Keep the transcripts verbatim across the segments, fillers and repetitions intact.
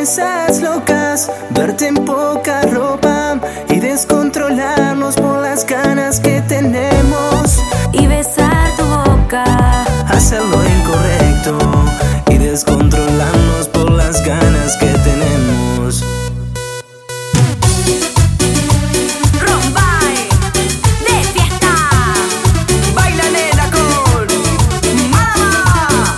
esas locas, verte en poca ropa y descontrolarnos por las ganas que tenemos. Y besar tu boca, hacer lo incorrecto y descontrolarnos por las ganas que tenemos. Rombay, de fiesta, Baila nena con Malama.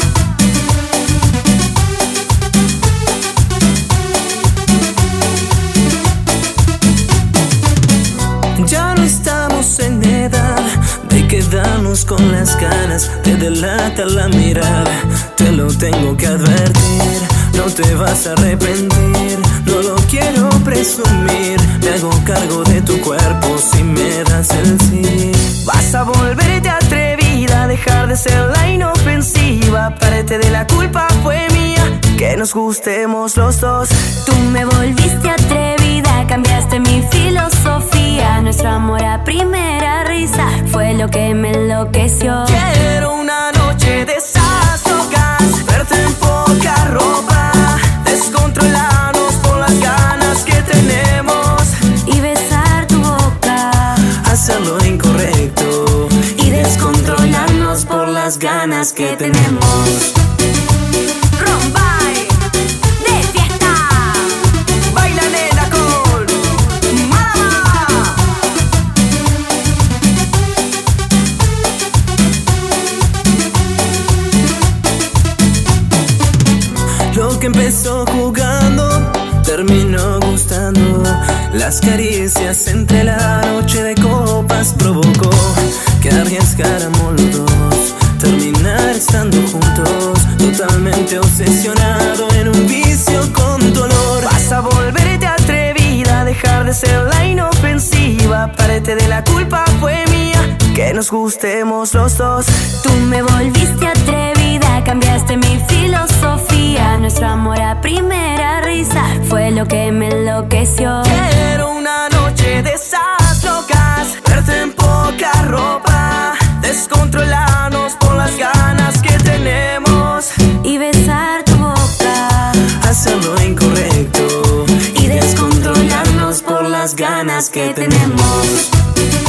Ya no estamos en edad de quedarnos con las ganas, te delata la mirada, te lo tengo que advertir. No te vas a arrepentir, no lo quiero presumir. Me hago cargo de tu cuerpo si me das el sí. Vas a volverte atrevida, dejar de ser la inofensiva. Parte de la culpa fue mía, que nos gustemos los dos. Tú me volviste atrevida, cambiaste mi filosofía. Nuestro amor a primera risa fue lo que me enloqueció. Quiero una noche de esas locas, verte en poca ropa, descontrolarnos por las ganas que tenemos. Y besar tu boca, Hacer lo incorrecto y descontrolarnos por las ganas que tenemos. Rombay, de fiesta, Baila nena con Malama. Lo que empezó jugando terminó gustando. Las caricias entre la noche de copas provocó que arriesgáramos los dos, terminar estando juntos, totalmente obsesionado en un vicio con dolor. Vas a volverte atrevida, dejar de ser la inofensiva. Parte de la culpa fue mía, que nos gustemos los dos. Tú me volviste atrevida, cambiaste mi filosofía. Nuestro amor a primera risa fue lo que me enloqueció. Quiero una noche de esas locas, verte en poca ropa, descontrolarnos por las ganas que tenemos. Y besar tu boca, Hacer lo incorrecto y descontrolarnos por las ganas que tenemos.